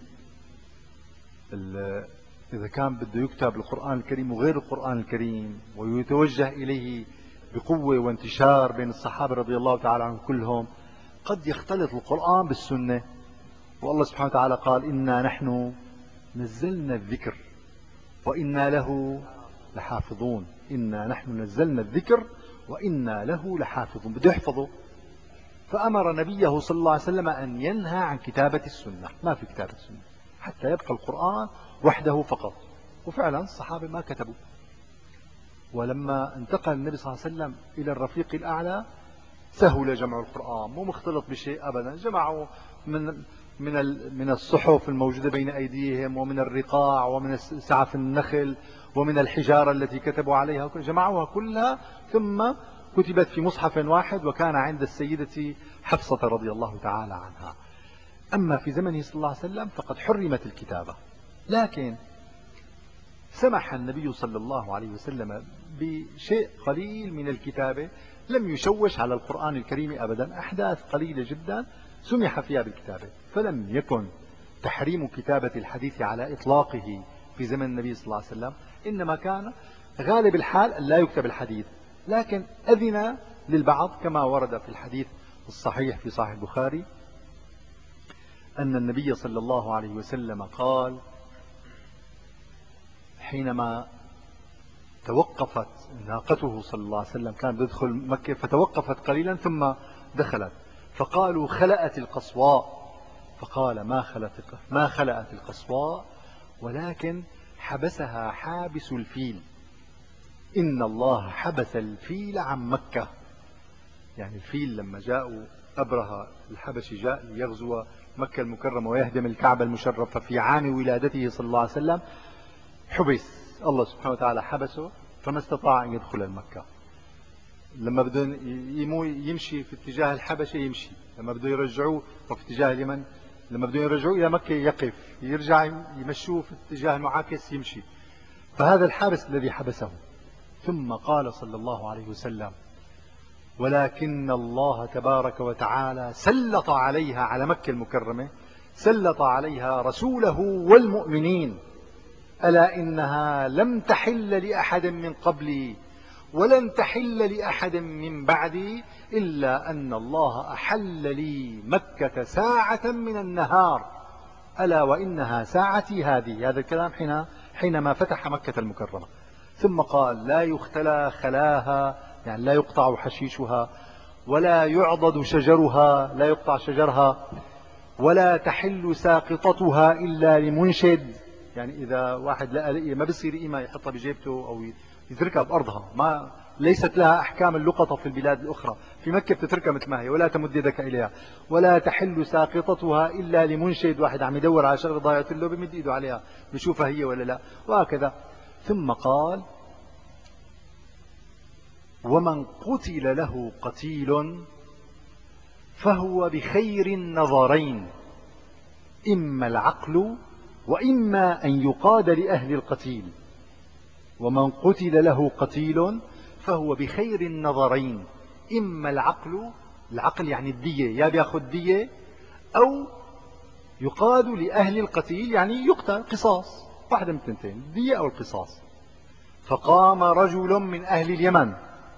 إذا كان بده يكتب القرآن الكريم وغير القرآن الكريم ويتوجه إليه بقوة وانتشار بين الصحابة رضي الله تعالى عنهم كلهم، قد يختلط القرآن بالسنة. والله سبحانه وتعالى قال: إنا نحن نزلنا الذكر وإنا له لحافظون. إنا نحن نزلنا الذكر وإنا له لحافظون، بده يحفظه. فأمر نبيه صلى الله عليه وسلم أن ينهى عن كتابة السنة، ما في كتابة السنة حتى يبقى القرآن وحده فقط. وفعلا الصحابة ما كتبوا. ولما انتقل النبي صلى الله عليه وسلم إلى الرفيق الأعلى سهل جمع القرآن، مو مختلط بشيء أبدا. جمعوا من من من الصحف الموجودة بين أيديهم، ومن الرقاع، ومن سعف النخل، ومن الحجارة التي كتبوا عليها، جمعوها كلها ثم كتبت في مصحف واحد، وكان عند السيدة حفصة رضي الله تعالى عنها. أما في زمنه صلى الله عليه وسلم فقد حرمت الكتابة، لكن سمح النبي صلى الله عليه وسلم بشيء قليل من الكتابة لم يشوش على القرآن الكريم أبدا. أحداث قليلة جدا سمح فيها بالكتابة، فلم يكن تحريم كتابة الحديث على إطلاقه في زمن النبي صلى الله عليه وسلم، إنما كان غالب الحال أن لا يكتب الحديث، لكن أذن للبعض كما ورد في الحديث الصحيح في صحيح البخاري أن النبي صلى الله عليه وسلم قال حينما توقفت ناقته صلى الله عليه وسلم، كان يدخل مكة فتوقفت قليلا ثم دخلت، فقالوا خلأت القصواء. فقال: ما خلأت ما خلأت القصواء ولكن حبسها حابس الفيل. إن الله حبس الفيل عن مكة. يعني الفيل لما جاءوا أبرهة الحبشي جاء ليغزو مكة المكرمة ويهدم الكعبة المشرفة في عام ولادته صلى الله عليه وسلم، حبس. الله سبحانه وتعالى حبسه فما استطاع أن يدخل المكة. لما بده يمشي في اتجاه الحبشة يمشي، لما بده يرجعوه في اتجاه اليمن، لما بده يرجعوه إلى مكة يقف، يرجع يمشوه في اتجاه المعاكس يمشي. فهذا الحابس الذي حبسه. ثم قال صلى الله عليه وسلم: ولكن الله تبارك وتعالى سلط عليها، على مكة المكرمة سلط عليها رسوله والمؤمنين، ألا إنها لم تحل لأحد من قبلي ولن تحل لأحد من بعدي إلا أن الله أحل لي مكة ساعة من النهار، ألا وإنها ساعتي هذه. هذا الكلام حين حينما فتح مكة المكرمة. ثم قال: لا يختلى خلاها، يعني لا يقطع حشيشها، ولا يعضد شجرها، لا يقطع شجرها، ولا تحل ساقطتها إلا لمنشد. يعني إذا واحد لقى لقية ما بصير قيمة يحطها بجيبته أو يتركها بأرضها، ما ليست لها أحكام اللقطة في البلاد الأخرى. في مكة بتتركها مثل ما هي ولا تمد يدك إليها. ولا تحل ساقطتها إلا لمنشد، واحد عم يدور على شغله ضايعت له بمد إيده عليها بشوفها هي ولا لا، وهكذا. ثم قال: ومن قتل له قتيل فهو بخير النظرين، إما العقل وإما أن يقاد لأهل القتيل. ومن قتل له قتيل فهو بخير النظرين، إما العقل، العقل يعني الدية، يا بياخذ دية أو يقاد لأهل القتيل يعني يقتل قصاص، واحدة من الثنتين، الدية أو القصاص. فقام رجل من أهل اليمن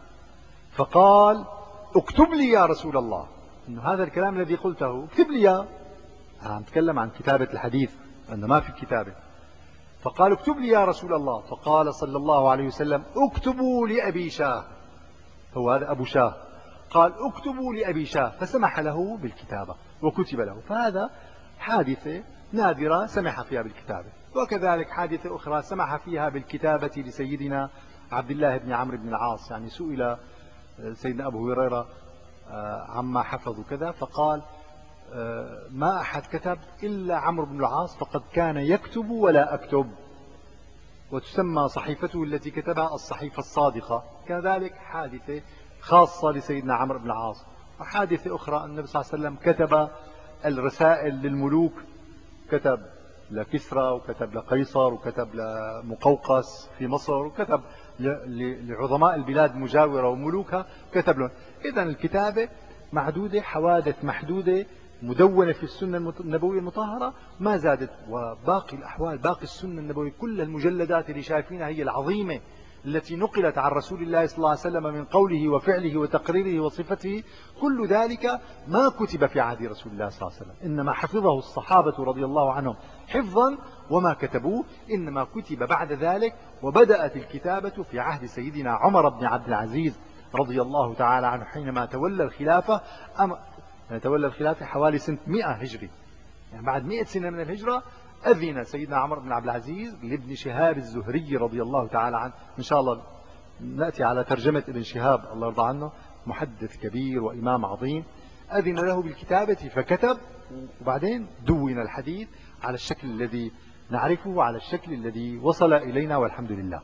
فقال اكتب لي يا رسول الله، إنه هذا الكلام الذي قلته اكتب لي يا، أنا أتكلم عن كتابة الحديث أنه ما في كتابة. فقال اكتب لي يا رسول الله، فقال صلى الله عليه وسلم اكتبوا لأبي شاه، هو هذا أبو شاه، قال اكتبوا لأبي شاه، فسمح له بالكتابة وكتب له. فهذا حادثة نادرة سمح فيها بالكتابة. وكذلك حادثة أخرى سمح فيها بالكتابة لسيدنا عبد الله بن عمرو بن العاص، يعني سئل سيدنا أبو هريرة عما حفظ كذا فقال ما أحد كتب إلا عمرو بن العاص فقد كان يكتب ولا أكتب، وتسمى صحيفته التي كتبها الصحيفة الصادقة. كذلك حادثة خاصة لسيدنا عمرو بن العاص. وحادثة أخرى النبي صلى الله عليه وسلم كتب الرسائل للملوك، كتب لكسرى وكتب لقيصر وكتب لمقوقس في مصر وكتب لعظماء البلاد مجاورة وملوكها، كتب لهم. إذن الكتابة معدودة، حوادث محدودة مدونة في السنة النبوية المطهرة ما زادت. وباقي الأحوال، باقي السنة النبوية كل المجلدات اللي شايفينها هي العظيمة التي نقلت عن رسول الله صلى الله عليه وسلم من قوله وفعله وتقريره وصفته، كل ذلك ما كتب في عهد رسول الله صلى الله عليه وسلم، إنما حفظه الصحابة رضي الله عنهم حفظا وما كتبوه، إنما كتب بعد ذلك. وبدأت الكتابة في عهد سيدنا عمر بن عبد العزيز رضي الله تعالى عنه حينما تولى الخلافة. أم تولى الخلافة حوالي سنة مئة هجري، يعني بعد مئة سنة من الهجرة أذن سيدنا عمر بن عبد العزيز لابن شهاب الزهري رضي الله تعالى عنه. إن شاء الله نأتي على ترجمة ابن شهاب الله يرضى عنه، محدث كبير وإمام عظيم. أذن له بالكتابة فكتب، وبعدين دون الحديث على الشكل الذي نعرفه وعلى الشكل الذي وصل إلينا والحمد لله.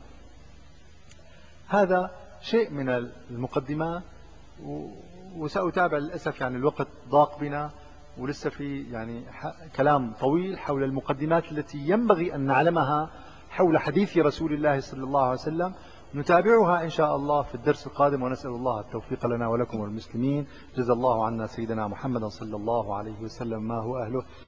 هذا شيء من المقدمات، وسأتابع للأسف يعني الوقت ضاق بنا ولسه في يعني كلام طويل حول المقدمات التي ينبغي أن نعلمها حول حديث رسول الله صلى الله عليه وسلم. نتابعها إن شاء الله في الدرس القادم، ونسأل الله التوفيق لنا ولكم والمسلمين. جزا الله عنا سيدنا محمد صلى الله عليه وسلم ما هو أهله.